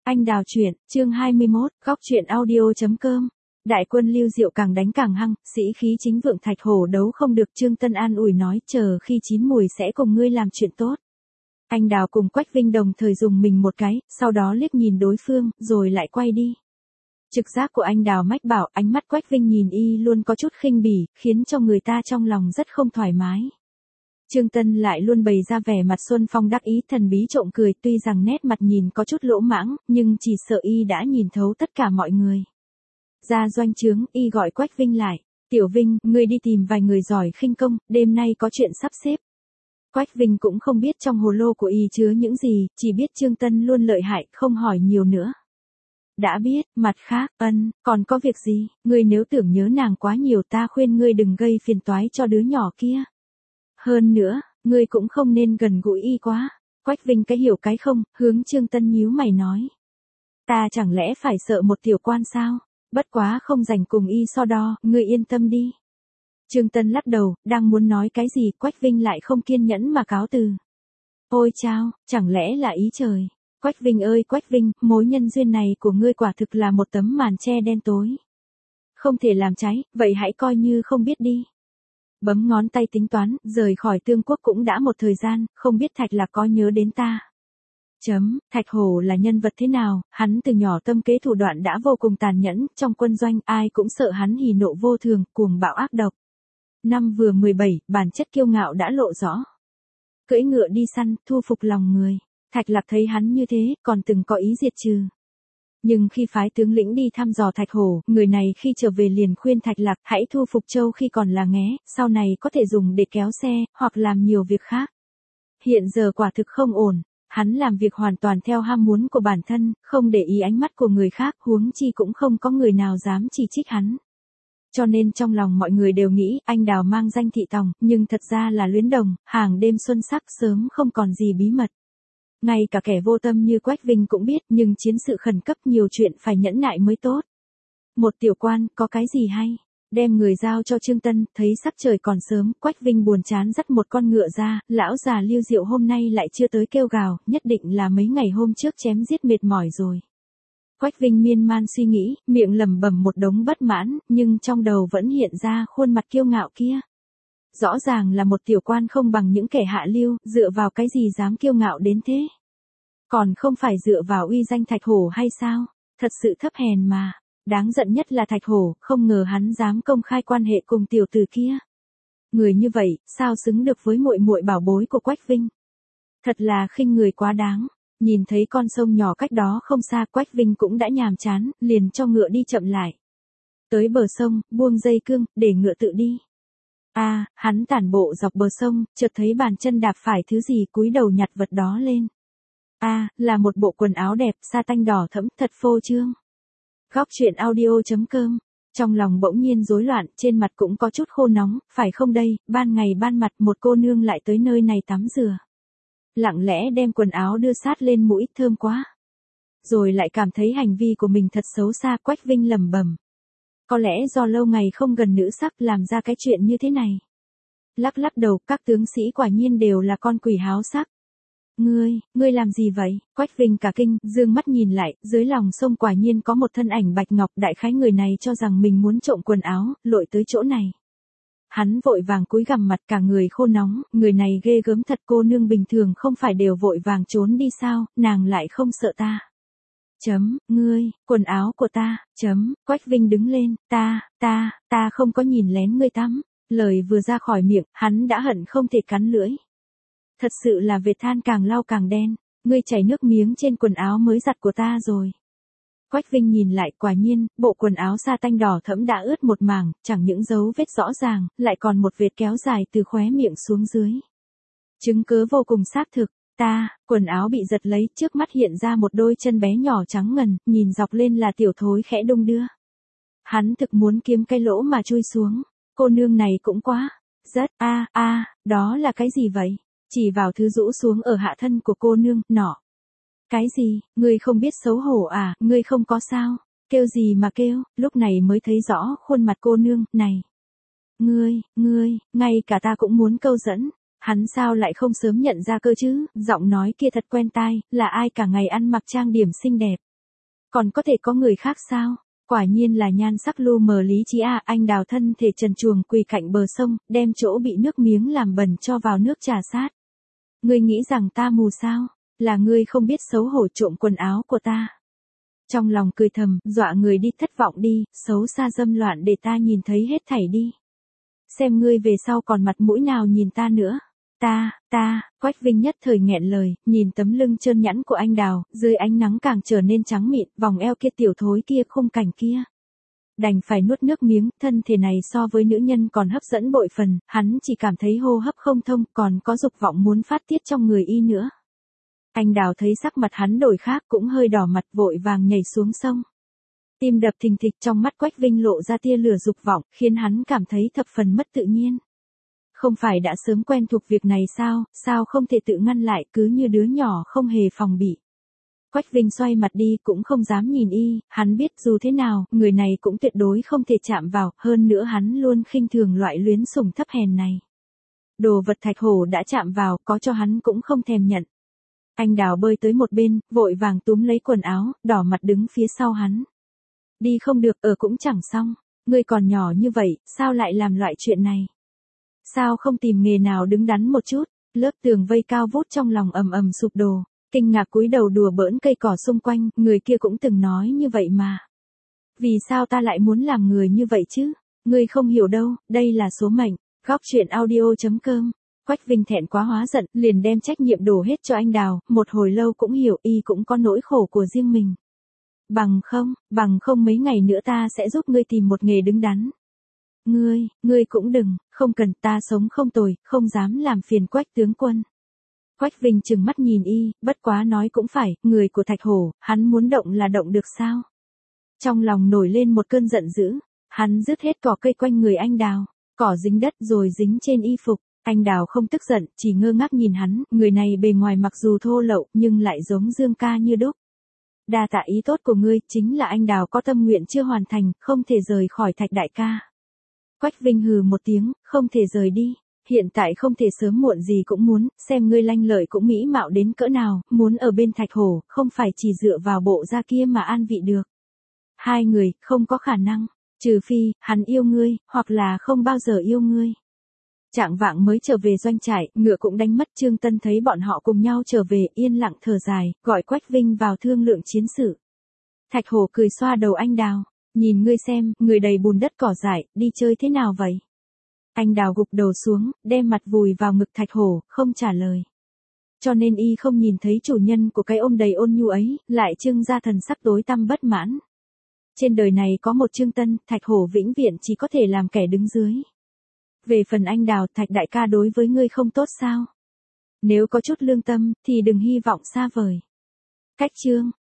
Anh đào truyện, chương 21, góc truyện audio.com. Đại quân Lưu Diệu càng đánh càng hăng, sĩ khí chính vượng, Thạch Hổ đấu không được. Trương Tân an ủi nói, chờ khi chín mùi sẽ cùng ngươi làm chuyện tốt. Anh đào cùng Quách Vinh đồng thời dùng mình một cái, sau đó liếc nhìn đối phương, rồi lại quay đi. Trực giác của anh đào mách bảo, ánh mắt Quách Vinh nhìn y luôn có chút khinh bỉ, khiến cho người ta trong lòng rất không thoải mái. Trương Tân lại luôn bày ra vẻ mặt xuân phong đắc ý, thần bí trộm cười, tuy rằng nét mặt nhìn có chút lỗ mãng, nhưng chỉ sợ y đã nhìn thấu tất cả mọi người. Ra doanh trướng, y gọi Quách Vinh lại, Tiểu Vinh, ngươi đi tìm vài người giỏi khinh công, đêm nay có chuyện sắp xếp. Quách Vinh cũng không biết trong hồ lô của y chứa những gì, chỉ biết Trương Tân luôn lợi hại, không hỏi nhiều nữa. Đã biết, mặt khác, còn có việc gì, ngươi nếu tưởng nhớ nàng quá nhiều ta khuyên ngươi đừng gây phiền toái cho đứa nhỏ kia. Hơn nữa, ngươi cũng không nên gần gũi y quá. Quách Vinh cái hiểu cái không, hướng Trương Tân nhíu mày nói. Ta chẳng lẽ phải sợ một tiểu quan sao? Bất quá không rảnh cùng y so đo, ngươi yên tâm đi. Trương Tân lắc đầu, đang muốn nói cái gì, Quách Vinh lại không kiên nhẫn mà cáo từ. Ôi chao, chẳng lẽ là ý trời? Quách Vinh ơi Quách Vinh, mối nhân duyên này của ngươi quả thực là một tấm màn che đen tối. Không thể làm trái, vậy hãy coi như không biết đi. Bấm ngón tay tính toán, rời khỏi Tương Quốc cũng đã một thời gian, không biết Thạch Lạc có nhớ đến ta. Thạch Hổ là nhân vật thế nào, hắn từ nhỏ tâm kế thủ đoạn đã vô cùng tàn nhẫn, trong quân doanh ai cũng sợ hắn hỉ nộ vô thường, cuồng bạo ác độc. Năm vừa 17, bản chất kiêu ngạo đã lộ rõ. Cưỡi ngựa đi săn, thu phục lòng người. Thạch Lạc thấy hắn như thế, còn từng có ý diệt trừ. Nhưng khi phái tướng lĩnh đi thăm dò Thạch Hổ, người này khi trở về liền khuyên Thạch Lạc hãy thu phục Châu khi còn là nghé, sau này có thể dùng để kéo xe, hoặc làm nhiều việc khác. Hiện giờ quả thực không ổn, hắn làm việc hoàn toàn theo ham muốn của bản thân, không để ý ánh mắt của người khác, huống chi cũng không có người nào dám chỉ trích hắn. Cho nên trong lòng mọi người đều nghĩ anh đào mang danh thị tòng, nhưng thật ra là luyến đồng, hàng đêm xuân sắc sớm không còn gì bí mật. Ngay cả kẻ vô tâm như Quách Vinh cũng biết, nhưng chiến sự khẩn cấp nhiều chuyện phải nhẫn nại mới tốt. Một tiểu quan, có cái gì hay? Đem người giao cho Trương Tân, thấy sắc trời còn sớm, Quách Vinh buồn chán dắt một con ngựa ra, lão già Lưu Diệu hôm nay lại chưa tới kêu gào, nhất định là mấy ngày hôm trước chém giết mệt mỏi rồi. Quách Vinh miên man suy nghĩ, miệng lẩm bẩm một đống bất mãn, nhưng trong đầu vẫn hiện ra khuôn mặt kiêu ngạo kia. Rõ ràng là một tiểu quan không bằng những kẻ hạ lưu, dựa vào cái gì dám kiêu ngạo đến thế? Còn không phải dựa vào uy danh Thạch Hổ hay sao? Thật sự thấp hèn mà. Đáng giận nhất là Thạch Hổ, không ngờ hắn dám công khai quan hệ cùng tiểu tử kia. Người như vậy, sao xứng được với muội muội bảo bối của Quách Vinh? Thật là khinh người quá đáng. Nhìn thấy con sông nhỏ cách đó không xa, Quách Vinh cũng đã nhàm chán, liền cho ngựa đi chậm lại. Tới bờ sông, buông dây cương, để ngựa tự đi. Hắn tản bộ dọc bờ sông, chợt thấy bàn chân đạp phải thứ gì, cúi đầu nhặt vật đó lên. Là một bộ quần áo đẹp, sa tanh đỏ thẫm, thật phô trương. Góc truyện audio.com. Trong lòng bỗng nhiên rối loạn, trên mặt cũng có chút khô nóng, phải không đây, ban ngày ban mặt một cô nương lại tới nơi này tắm rửa. Lặng lẽ đem quần áo đưa sát lên mũi, thơm quá. Rồi lại cảm thấy hành vi của mình thật xấu xa, Quách Vinh lẩm bẩm. Có lẽ do lâu ngày không gần nữ sắc làm ra cái chuyện như thế này. Lắc lắc đầu, các tướng sĩ quả nhiên đều là con quỷ háo sắc. Ngươi làm gì vậy? Quách Vinh cả kinh, dương mắt nhìn lại, dưới lòng sông quả nhiên có một thân ảnh bạch ngọc, đại khái người này cho rằng mình muốn trộm quần áo, lội tới chỗ này. Hắn vội vàng cúi gằm mặt, cả người khô nóng, người này ghê gớm thật, cô nương bình thường không phải đều vội vàng trốn đi sao, nàng lại không sợ ta. Ngươi, quần áo của ta, Quách Vinh đứng lên, ta không có nhìn lén ngươi tắm. Lời vừa ra khỏi miệng, hắn đã hận không thể cắn lưỡi. Thật sự là vệt than càng lau càng đen, ngươi chảy nước miếng trên quần áo mới giặt của ta rồi. Quách Vinh nhìn lại, quả nhiên, bộ quần áo sa tanh đỏ thẫm đã ướt một mảng, chẳng những dấu vết rõ ràng, lại còn một vệt kéo dài từ khóe miệng xuống dưới. Chứng cớ vô cùng xác thực. Quần áo bị giật lấy, trước mắt hiện ra một đôi chân bé nhỏ trắng ngần, nhìn dọc lên là tiểu thối khẽ đung đưa. Hắn thực muốn kiếm cái lỗ mà chui xuống, cô nương này cũng quá, rất, đó là cái gì vậy? Chỉ vào thứ rũ xuống ở hạ thân của cô nương, nọ. Cái gì, ngươi không biết xấu hổ à, ngươi không có sao, kêu gì mà kêu, lúc này mới thấy rõ khuôn mặt cô nương, này. Ngươi, ngay cả ta cũng muốn câu dẫn. Hắn sao lại không sớm nhận ra cơ chứ, giọng nói kia thật quen tai, là ai cả ngày ăn mặc trang điểm xinh đẹp. Còn có thể có người khác sao? Quả nhiên là nhan sắc lu mờ lý trí à, anh Đào thân thể trần truồng quỳ cạnh bờ sông, đem chỗ bị nước miếng làm bẩn cho vào nước trà sát. Ngươi nghĩ rằng ta mù sao? Là ngươi không biết xấu hổ trộm quần áo của ta. Trong lòng cười thầm, dọa người đi, thất vọng đi, xấu xa dâm loạn để ta nhìn thấy hết thảy đi. Xem ngươi về sau còn mặt mũi nào nhìn ta nữa. Quách Vinh nhất thời nghẹn lời, nhìn tấm lưng trơn nhẵn của anh Đào, dưới ánh nắng càng trở nên trắng mịn, vòng eo kia tiểu thối kia, khung cảnh kia. Đành phải nuốt nước miếng, thân thể này so với nữ nhân còn hấp dẫn bội phần, hắn chỉ cảm thấy hô hấp không thông, còn có dục vọng muốn phát tiết trong người y nữa. Anh Đào thấy sắc mặt hắn đổi khác, cũng hơi đỏ mặt, vội vàng nhảy xuống sông. Tim đập thình thịch, trong mắt Quách Vinh lộ ra tia lửa dục vọng, khiến hắn cảm thấy thập phần mất tự nhiên. Không phải đã sớm quen thuộc việc này sao không thể tự ngăn lại, cứ như đứa nhỏ không hề phòng bị. Quách Vinh xoay mặt đi, cũng không dám nhìn y, hắn biết dù thế nào, người này cũng tuyệt đối không thể chạm vào, hơn nữa hắn luôn khinh thường loại luyến sủng thấp hèn này. Đồ vật Thạch Hổ đã chạm vào, có cho hắn cũng không thèm nhận. Anh Đào bơi tới một bên, vội vàng túm lấy quần áo, đỏ mặt đứng phía sau hắn. Đi không được, cũng chẳng xong, ngươi còn nhỏ như vậy, sao lại làm loại chuyện này? Sao không tìm nghề nào đứng đắn một chút? Lớp tường vây cao vút trong lòng ầm ầm sụp đổ, kinh ngạc cúi đầu đùa bỡn cây cỏ xung quanh, người kia cũng từng nói như vậy mà. Vì sao ta lại muốn làm người như vậy chứ? Ngươi không hiểu đâu, đây là số mệnh. Góc truyện audio.com. Quách Vinh thẹn quá hóa giận, liền đem trách nhiệm đổ hết cho anh Đào, một hồi lâu cũng hiểu y cũng có nỗi khổ của riêng mình. Bằng không mấy ngày nữa ta sẽ giúp ngươi tìm một nghề đứng đắn. Ngươi cũng đừng, không cần, ta sống không tồi, không dám làm phiền Quách tướng quân. Quách Vinh trừng mắt nhìn y, bất quá nói cũng phải, người của Thạch Hổ, hắn muốn động là động được sao? Trong lòng nổi lên một cơn giận dữ, hắn rứt hết cỏ cây quanh người anh Đào, cỏ dính đất rồi dính trên y phục. Anh Đào không tức giận, chỉ ngơ ngác nhìn hắn, người này bề ngoài mặc dù thô lậu, nhưng lại giống Dương ca như đúc. Đa tạ ý tốt của ngươi, chính là anh Đào có tâm nguyện chưa hoàn thành, không thể rời khỏi Thạch đại ca. Quách Vinh hừ một tiếng, không thể rời đi. Hiện tại không thể sớm muộn gì cũng muốn, xem ngươi lanh lợi cũng mỹ mạo đến cỡ nào, muốn ở bên Thạch Hổ, không phải chỉ dựa vào bộ da kia mà an vị được. Hai người, không có khả năng, trừ phi, hắn yêu ngươi, hoặc là không bao giờ yêu ngươi. Trạng vạng mới trở về doanh trại, ngựa cũng đánh mất. Trương Tân thấy bọn họ cùng nhau trở về, yên lặng thở dài, gọi Quách Vinh vào thương lượng chiến sự. Thạch Hổ cười xoa đầu anh Đào, nhìn ngươi xem, người đầy bùn đất cỏ dại, đi chơi thế nào vậy? Anh Đào gục đầu xuống, đem mặt vùi vào ngực Thạch Hổ, không trả lời. Cho nên y không nhìn thấy chủ nhân của cái ôm đầy ôn nhu ấy, lại trưng ra thần sắc tối tăm bất mãn. Trên đời này có một Trương Tân, Thạch Hổ vĩnh viễn chỉ có thể làm kẻ đứng dưới. Về phần anh Đào, Thạch đại ca đối với ngươi không tốt sao? Nếu có chút lương tâm, thì đừng hy vọng xa vời. Cách chương.